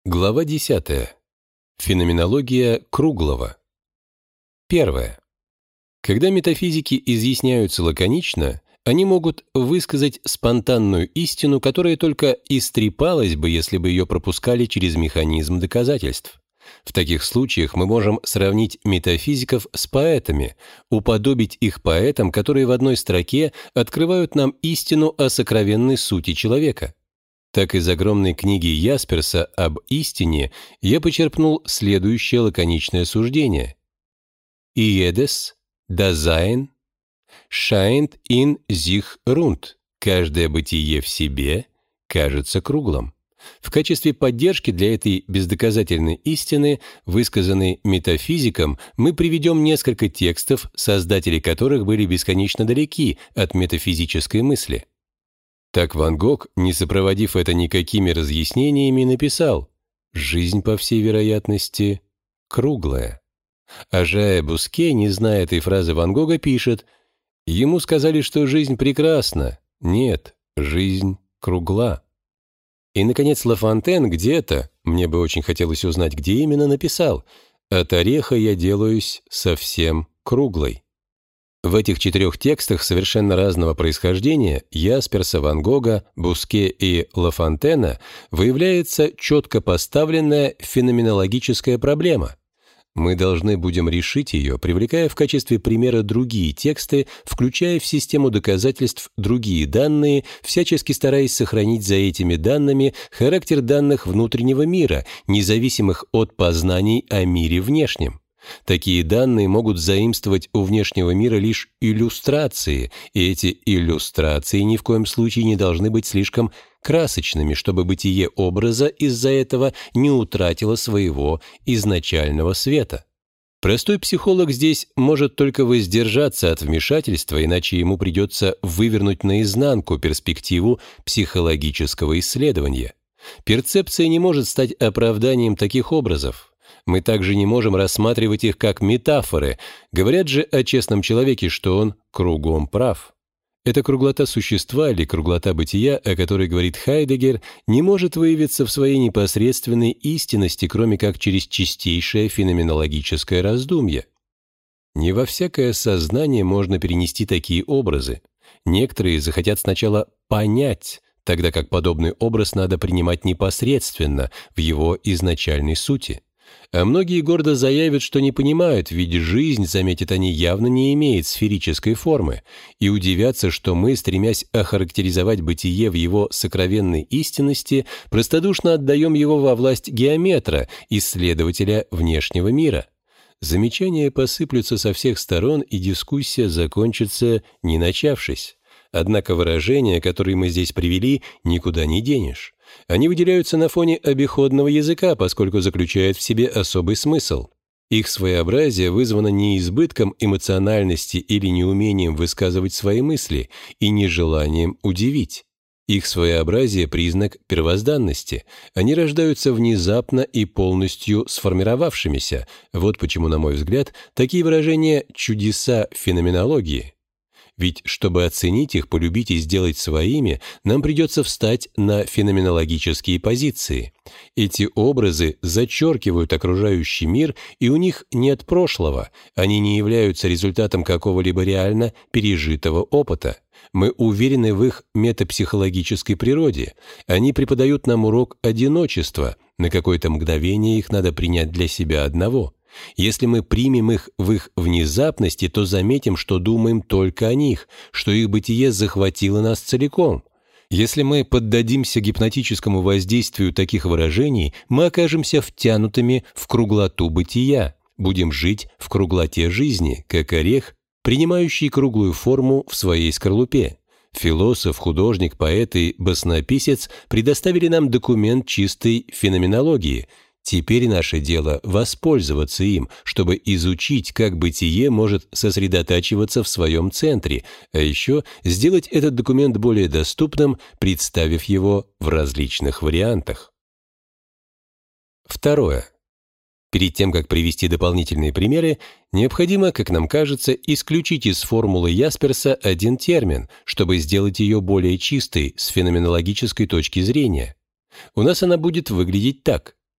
Глава 10. Феноменология круглого. Первое. Когда метафизики изъясняются лаконично, они могут высказать спонтанную истину, которая только истрепалась бы, если бы ее пропускали через механизм доказательств. В таких случаях мы можем сравнить метафизиков с поэтами, уподобить их поэтам, которые в одной строке открывают нам истину о сокровенной сути человека. Так из огромной книги Ясперса об истине я почерпнул следующее лаконичное суждение. «Jedes Dasein scheint in sich rund». Каждое бытие в себе кажется круглым. В качестве поддержки для этой бездоказательной истины, высказанной метафизиком, мы приведем несколько текстов, создатели которых были бесконечно далеки от метафизической мысли. Так Ван Гог, не сопроводив это никакими разъяснениями, написал: «Жизнь, по всей вероятности, круглая». А Жая Буске, не зная этой фразы Ван Гога, пишет: «Ему сказали, что жизнь прекрасна. Нет, жизнь кругла». И, наконец, Ла Фонтен где-то, мне бы очень хотелось узнать, где именно, написал: «От ореха я делаюсь совсем круглой». В этих четырех текстах совершенно разного происхождения Ясперса, Ван Гога, Буске и Ла Фонтена выявляется четко поставленная феноменологическая проблема. Мы должны будем решить ее, привлекая в качестве примера другие тексты, включая в систему доказательств другие данные, всячески стараясь сохранить за этими данными характер данных внутреннего мира, независимых от познаний о мире внешнем. Такие данные могут заимствовать у внешнего мира лишь иллюстрации, и эти иллюстрации ни в коем случае не должны быть слишком красочными, чтобы бытие образа из-за этого не утратило своего изначального света. Простой психолог здесь может только воздержаться от вмешательства, иначе ему придется вывернуть наизнанку перспективу психологического исследования. Перцепция не может стать оправданием таких образов. Мы также не можем рассматривать их как метафоры. Говорят же о честном человеке, что он кругом прав. Эта круглота существа или круглота бытия, о которой говорит Хайдеггер, не может выявиться в своей непосредственной истинности, кроме как через чистейшее феноменологическое раздумье. Не во всякое сознание можно перенести такие образы. Некоторые захотят сначала понять, тогда как подобный образ надо принимать непосредственно в его изначальной сути. А многие гордо заявят, что не понимают, ведь жизнь, заметят они, явно не имеет сферической формы, и удивятся, что мы, стремясь охарактеризовать бытие в его сокровенной истинности, простодушно отдаем его во власть геометра, исследователя внешнего мира. Замечания посыплются со всех сторон, и дискуссия закончится, не начавшись. Однако выражения, которые мы здесь привели, никуда не денешь. Они выделяются на фоне обиходного языка, поскольку заключают в себе особый смысл. Их своеобразие вызвано не избытком эмоциональности или неумением высказывать свои мысли и нежеланием удивить. Их своеобразие – признак первозданности. Они рождаются внезапно и полностью сформировавшимися. Вот почему, на мой взгляд, такие выражения – чудеса феноменологии. Ведь, чтобы оценить их, полюбить и сделать своими, нам придется встать на феноменологические позиции. Эти образы зачеркивают окружающий мир, и у них нет прошлого, они не являются результатом какого-либо реально пережитого опыта. Мы уверены в их метапсихологической природе. Они преподают нам урок одиночества, на какое-то мгновение их надо принять для себя одного. Если мы примем их в их внезапности, то заметим, что думаем только о них, что их бытие захватило нас целиком. Если мы поддадимся гипнотическому воздействию таких выражений, мы окажемся втянутыми в круглоту бытия, будем жить в круглоте жизни, как орех, принимающий круглую форму в своей скорлупе. Философ, художник, поэт и баснописец предоставили нам документ чистой феноменологии. Теперь наше дело воспользоваться им, чтобы изучить, как бытие может сосредотачиваться в своем центре, а еще сделать этот документ более доступным, представив его в различных вариантах. Второе. Перед тем, как привести дополнительные примеры, необходимо, как нам кажется, исключить из формулы Ясперса один термин, чтобы сделать ее более чистой с феноменологической точки зрения. У нас она будет выглядеть так.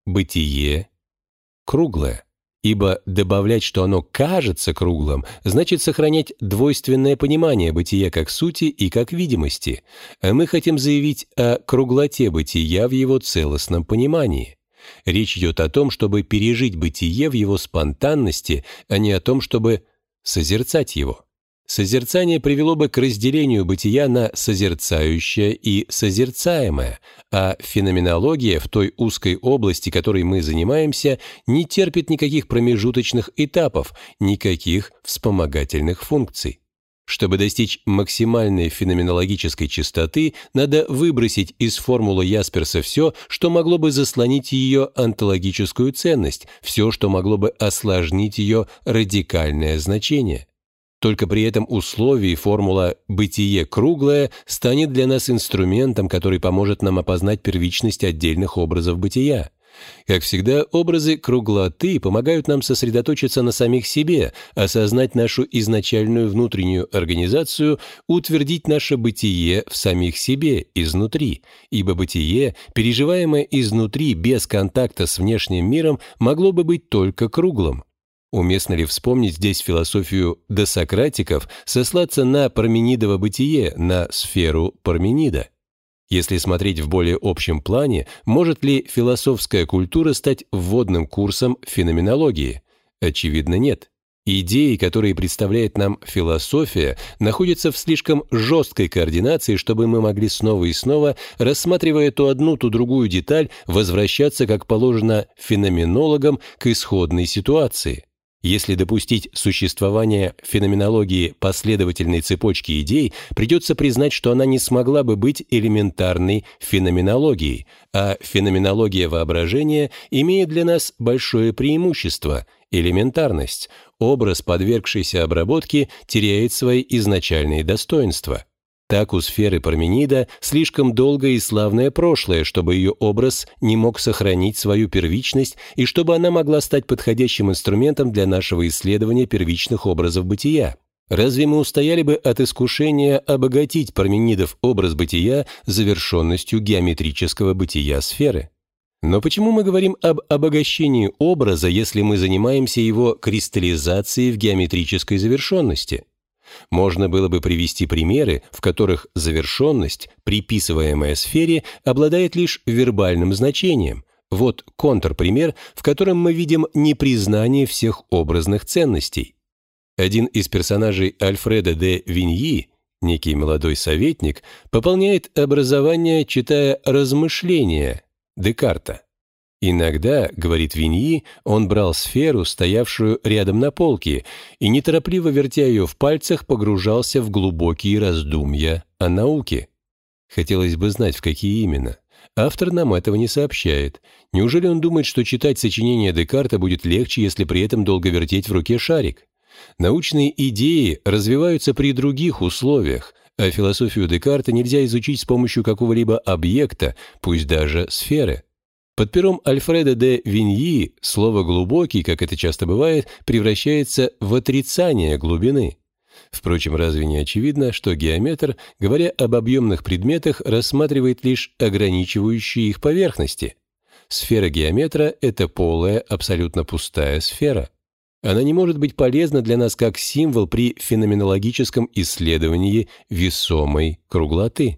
бытие круглое, ибо добавлять, что оно кажется круглым, значит сохранять двойственное понимание бытия как сути и как видимости, а мы хотим заявить о круглоте бытия в его целостном понимании. Речь идет о том, чтобы пережить бытие в его спонтанности, а не о том, чтобы созерцать его. Созерцание привело бы к разделению бытия на созерцающее и созерцаемое, а феноменология в той узкой области, которой мы занимаемся, не терпит никаких промежуточных этапов, никаких вспомогательных функций. Чтобы достичь максимальной феноменологической чистоты, надо выбросить из формулы Ясперса все, что могло бы заслонить ее онтологическую ценность, все, что могло бы осложнить ее радикальное значение. Только при этом условии формула «бытие круглое» станет для нас инструментом, который поможет нам опознать первичность отдельных образов бытия. Как всегда, образы круглоты помогают нам сосредоточиться на самих себе, осознать нашу изначальную внутреннюю организацию, утвердить наше бытие в самих себе, изнутри, ибо бытие, переживаемое изнутри без контакта с внешним миром, могло бы быть только круглым. Уместно ли вспомнить здесь философию досократиков, сослаться на парменидово бытие, на сферу Парменида? Если смотреть в более общем плане, может ли философская культура стать вводным курсом феноменологии? Очевидно, нет. Идеи, которые представляет нам философия, находятся в слишком жесткой координации, чтобы мы могли снова и снова, рассматривая то одну, то другую деталь, возвращаться, как положено феноменологам, к исходной ситуации. Если допустить существование феноменологии последовательной цепочки идей, придется признать, что она не смогла бы быть элементарной феноменологией, а феноменология воображения имеет для нас большое преимущество – элементарность. Образ, подвергшийся обработке, теряет свои изначальные достоинства. Так у сферы Парменида слишком долгое и славное прошлое, чтобы ее образ не мог сохранить свою первичность и чтобы она могла стать подходящим инструментом для нашего исследования первичных образов бытия. Разве мы устояли бы от искушения обогатить Парменидов образ бытия завершенностью геометрического бытия сферы? Но почему мы говорим об обогащении образа, если мы занимаемся его кристаллизацией в геометрической завершенности? Можно было бы привести примеры, в которых завершенность, приписываемая сфере, обладает лишь вербальным значением. Вот контрпример, в котором мы видим непризнание всех образных ценностей. Один из персонажей Альфреда де Виньи, некий молодой советник, пополняет образование, читая «Размышления» Декарта. Иногда, говорит Виньи, он брал сферу, стоявшую рядом на полке, и, неторопливо вертя ее в пальцах, погружался в глубокие раздумья о науке. Хотелось бы знать, в какие именно. Автор нам этого не сообщает. Неужели он думает, что читать сочинения Декарта будет легче, если при этом долго вертеть в руке шарик? Научные идеи развиваются при других условиях, а философию Декарта нельзя изучить с помощью какого-либо объекта, пусть даже сферы. Под пером Альфреда де Виньи слово «глубокий», как это часто бывает, превращается в отрицание глубины. Впрочем, разве не очевидно, что геометр, говоря об объемных предметах, рассматривает лишь ограничивающие их поверхности? Сфера геометра – это полая, абсолютно пустая сфера. Она не может быть полезна для нас как символ при феноменологическом исследовании весомой круглоты.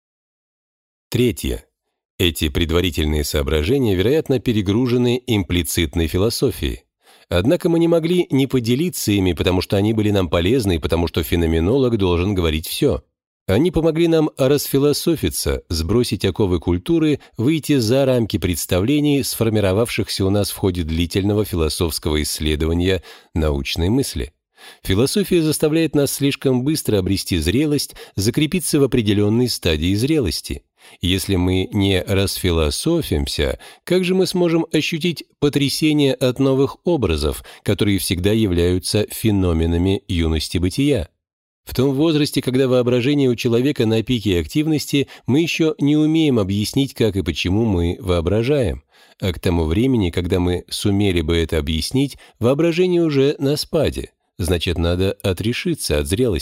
Третье. Эти предварительные соображения, вероятно, перегружены имплицитной философией. Однако мы не могли не поделиться ими, потому что они были нам полезны и потому что феноменолог должен говорить все. Они помогли нам расфилософиться, сбросить оковы культуры, выйти за рамки представлений, сформировавшихся у нас в ходе длительного философского исследования научной мысли. Философия заставляет нас слишком быстро обрести зрелость, закрепиться в определенной стадии зрелости. Если мы не расфилософимся, как же мы сможем ощутить потрясение от новых образов, которые всегда являются феноменами юности бытия? В том возрасте, когда воображение у человека на пике активности, мы еще не умеем объяснить, как и почему мы воображаем. А к тому времени, когда мы сумели бы это объяснить, воображение уже на спаде. Значит, надо отрешиться от зрелости.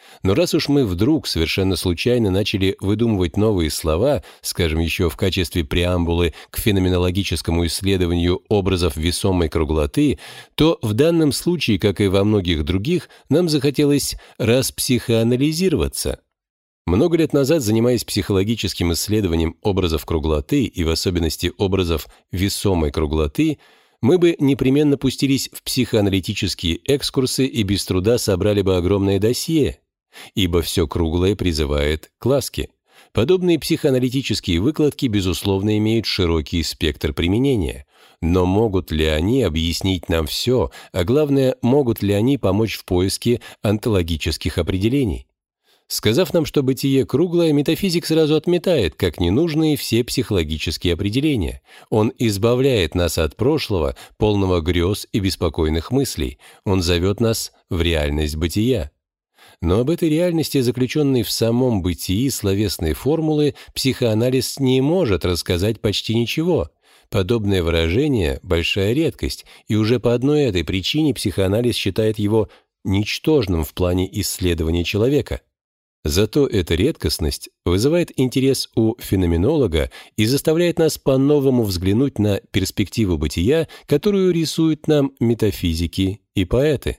Но раз уж мы вдруг совершенно случайно начали выдумывать новые слова, скажем, еще в качестве преамбулы к феноменологическому исследованию образов весомой круглоты, то в данном случае, как и во многих других, нам захотелось распсихоанализироваться. Много лет назад, занимаясь психологическим исследованием образов круглоты и в особенности образов весомой круглоты, мы бы непременно пустились в психоаналитические экскурсы и без труда собрали бы огромное досье, ибо все круглое призывает к ласке. Подобные психоаналитические выкладки, безусловно, имеют широкий спектр применения. Но могут ли они объяснить нам все, а главное, могут ли они помочь в поиске онтологических определений? Сказав нам, что бытие круглое, метафизик сразу отметает как ненужные все психологические определения. Он избавляет нас от прошлого, полного грез и беспокойных мыслей. Он зовет нас в реальность бытия. Но об этой реальности, заключенной в самом бытии словесной формулы, психоанализ не может рассказать почти ничего. Подобное выражение – большая редкость, и уже по одной этой причине психоанализ считает его ничтожным в плане исследования человека. Зато эта редкостность вызывает интерес у феноменолога и заставляет нас по-новому взглянуть на перспективу бытия, которую рисуют нам метафизики и поэты.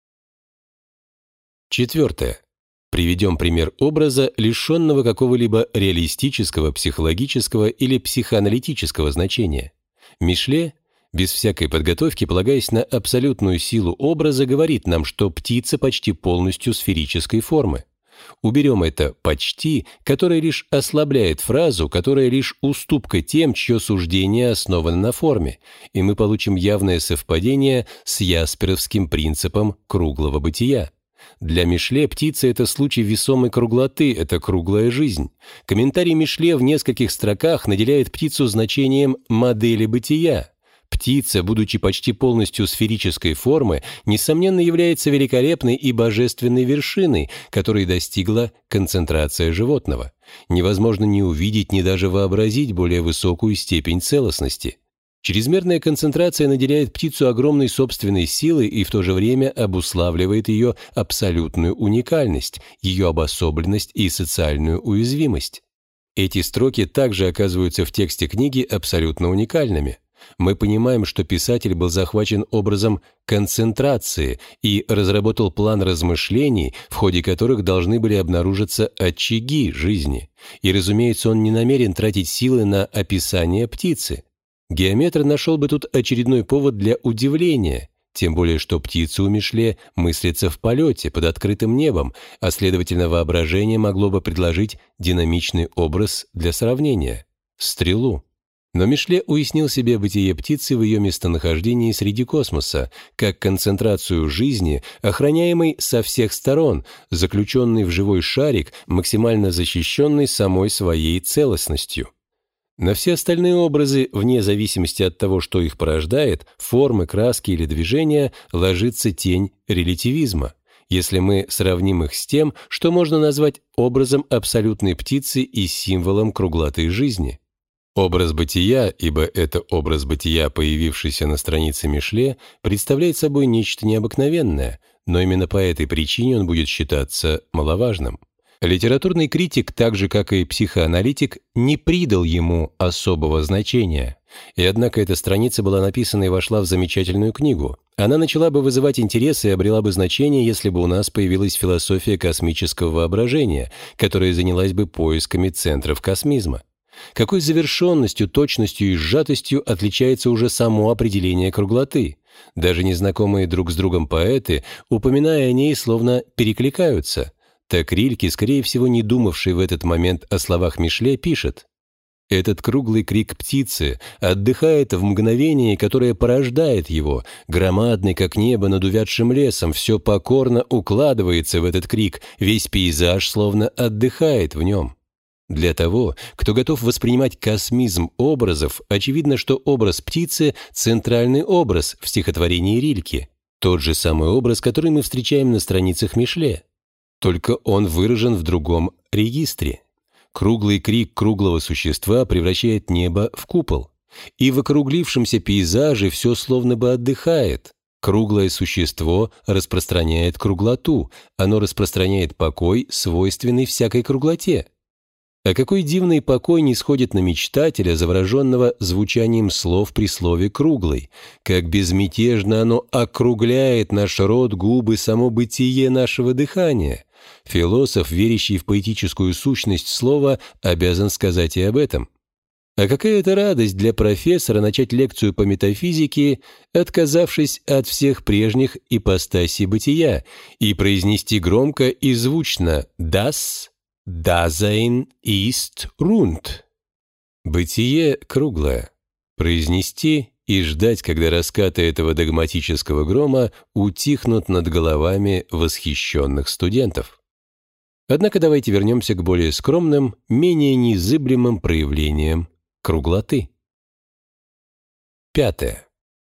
Четвертое. Приведем пример образа, лишенного какого-либо реалистического, психологического или психоаналитического значения. Мишле, без всякой подготовки, полагаясь на абсолютную силу образа, говорит нам, что птица почти полностью сферической формы. Уберем это «почти», которое лишь ослабляет фразу, которая лишь уступка тем, чье суждение основано на форме, и мы получим явное совпадение с ясперовским принципом круглого бытия. Для Мишле птица — это случай весомой круглоты, это круглая жизнь. Комментарий Мишле в нескольких строках наделяет птицу значением модели бытия. Птица, будучи почти полностью сферической формы, несомненно является великолепной и божественной вершиной, которой достигла концентрация животного. Невозможно ни увидеть, ни даже вообразить более высокую степень целостности. Чрезмерная концентрация наделяет птицу огромной собственной силой и в то же время обуславливает ее абсолютную уникальность, ее обособленность и социальную уязвимость. Эти строки также оказываются в тексте книги абсолютно уникальными. Мы понимаем, что писатель был захвачен образом концентрации и разработал план размышлений, в ходе которых должны были обнаружиться очаги жизни. И, разумеется, он не намерен тратить силы на описание птицы. Геометр нашел бы тут очередной повод для удивления, тем более что птица у Мишле мыслится в полете, под открытым небом, а, следовательно, воображение могло бы предложить динамичный образ для сравнения — стрелу. Но Мишле уяснил себе бытие птицы в ее местонахождении среди космоса, как концентрацию жизни, охраняемой со всех сторон, заключенный в живой шарик, максимально защищенный самой своей целостностью. На все остальные образы, вне зависимости от того, что их порождает, формы, краски или движения, ложится тень релятивизма, если мы сравним их с тем, что можно назвать образом абсолютной птицы и символом круглоты жизни. Образ бытия, ибо это образ бытия, появившийся на странице Мишле, представляет собой нечто необыкновенное, но именно по этой причине он будет считаться маловажным. Литературный критик, так же как и психоаналитик, не придал ему особого значения. И однако эта страница была написана и вошла в замечательную книгу. Она начала бы вызывать интерес и обрела бы значение, если бы у нас появилась философия космического воображения, которая занялась бы поисками центров космизма. Какой завершенностью, точностью и сжатостью отличается уже само определение круглоты. Даже незнакомые друг с другом поэты, упоминая о ней, словно перекликаются. Так Рильке, скорее всего, не думавший в этот момент о словах Мишле, пишет: «Этот круглый крик птицы отдыхает в мгновении, которое порождает его, громадный, как небо над увядшим лесом, все покорно укладывается в этот крик, весь пейзаж словно отдыхает в нем». Для того, кто готов воспринимать космизм образов, очевидно, что образ птицы — центральный образ в стихотворении Рильке, тот же самый образ, который мы встречаем на страницах Мишле. Только он выражен в другом регистре. Круглый крик круглого существа превращает небо в купол, и в округлившемся пейзаже все словно бы отдыхает. Круглое существо распространяет круглоту, оно распространяет покой, свойственный всякой круглоте. А какой дивный покой нисходит на мечтателя, завороженного звучанием слов при слове «круглый», как безмятежно оно округляет наш рот, губы, само бытие нашего дыхания. Философ, верящий в поэтическую сущность слова, обязан сказать и об этом. А какая это радость для профессора начать лекцию по метафизике, отказавшись от всех прежних ипостасей бытия, и произнести громко и звучно «Das Dasein ist rund». Бытие круглое. Произнести и ждать, когда раскаты этого догматического грома утихнут над головами восхищенных студентов. Однако давайте вернемся к более скромным, менее незыблемым проявлениям круглоты. 5.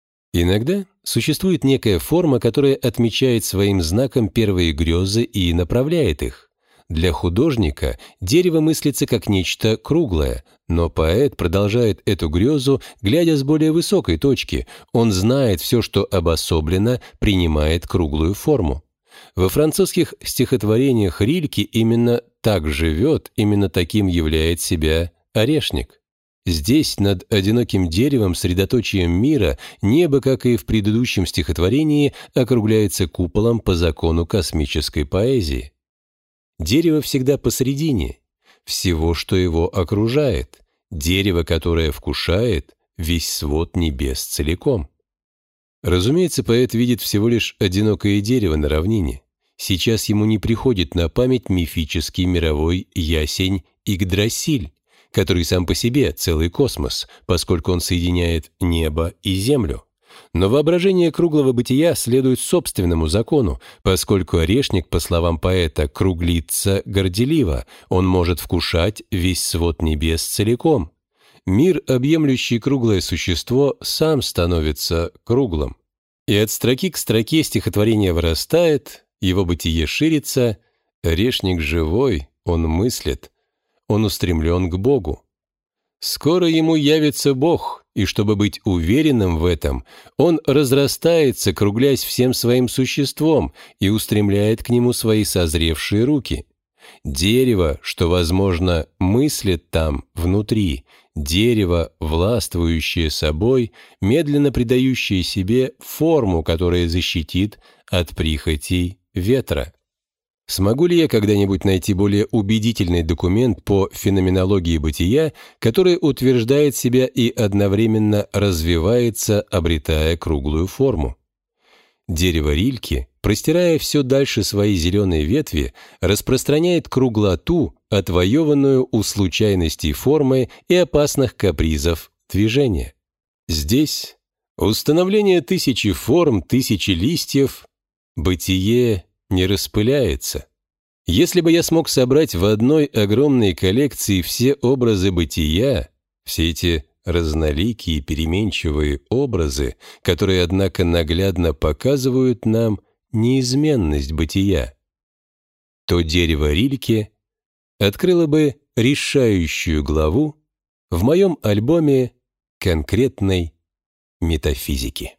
Иногда существует некая форма, которая отмечает своим знаком первые грезы и направляет их. Для художника дерево мыслится как нечто круглое, но поэт продолжает эту грезу, глядя с более высокой точки. Он знает все, что обособлено, принимает круглую форму. Во французских стихотворениях Рильке именно так живет, именно таким являет себя орешник. Здесь, над одиноким деревом, средоточием мира, небо, как и в предыдущем стихотворении, округляется куполом по закону космической поэзии. Дерево всегда посредине, всего, что его окружает, дерево, которое вкушает весь свод небес целиком. Разумеется, поэт видит всего лишь одинокое дерево на равнине. Сейчас ему не приходит на память мифический мировой ясень Игдрасиль, который сам по себе целый космос, поскольку он соединяет небо и землю. Но воображение круглого бытия следует собственному закону, поскольку орешник, по словам поэта, круглится горделиво, он может вкушать весь свод небес целиком. Мир, объемлющий круглое существо, сам становится круглым. И от строки к строке стихотворение вырастает, его бытие ширится, орешник живой, он мыслит, он устремлен к Богу. Скоро ему явится Бог, и чтобы быть уверенным в этом, он разрастается, круглясь всем своим существом, и устремляет к нему свои созревшие руки. Дерево, что, возможно, мыслит там, внутри, дерево, властвующее собой, медленно придающее себе форму, которая защитит от прихотей ветра. Смогу ли я когда-нибудь найти более убедительный документ по феноменологии бытия, который утверждает себя и одновременно развивается, обретая круглую форму? Дерево Рильке, простирая все дальше свои зеленые ветви, распространяет круглоту, отвоеванную у случайностей формы и опасных капризов движения. Здесь установление тысячи форм, тысячи листьев, бытие не распыляется. Если бы я смог собрать в одной огромной коллекции все образы бытия, все эти разноликие переменчивые образы, которые, однако, наглядно показывают нам неизменность бытия, то дерево Рильке открыло бы решающую главу в моем альбоме конкретной метафизики.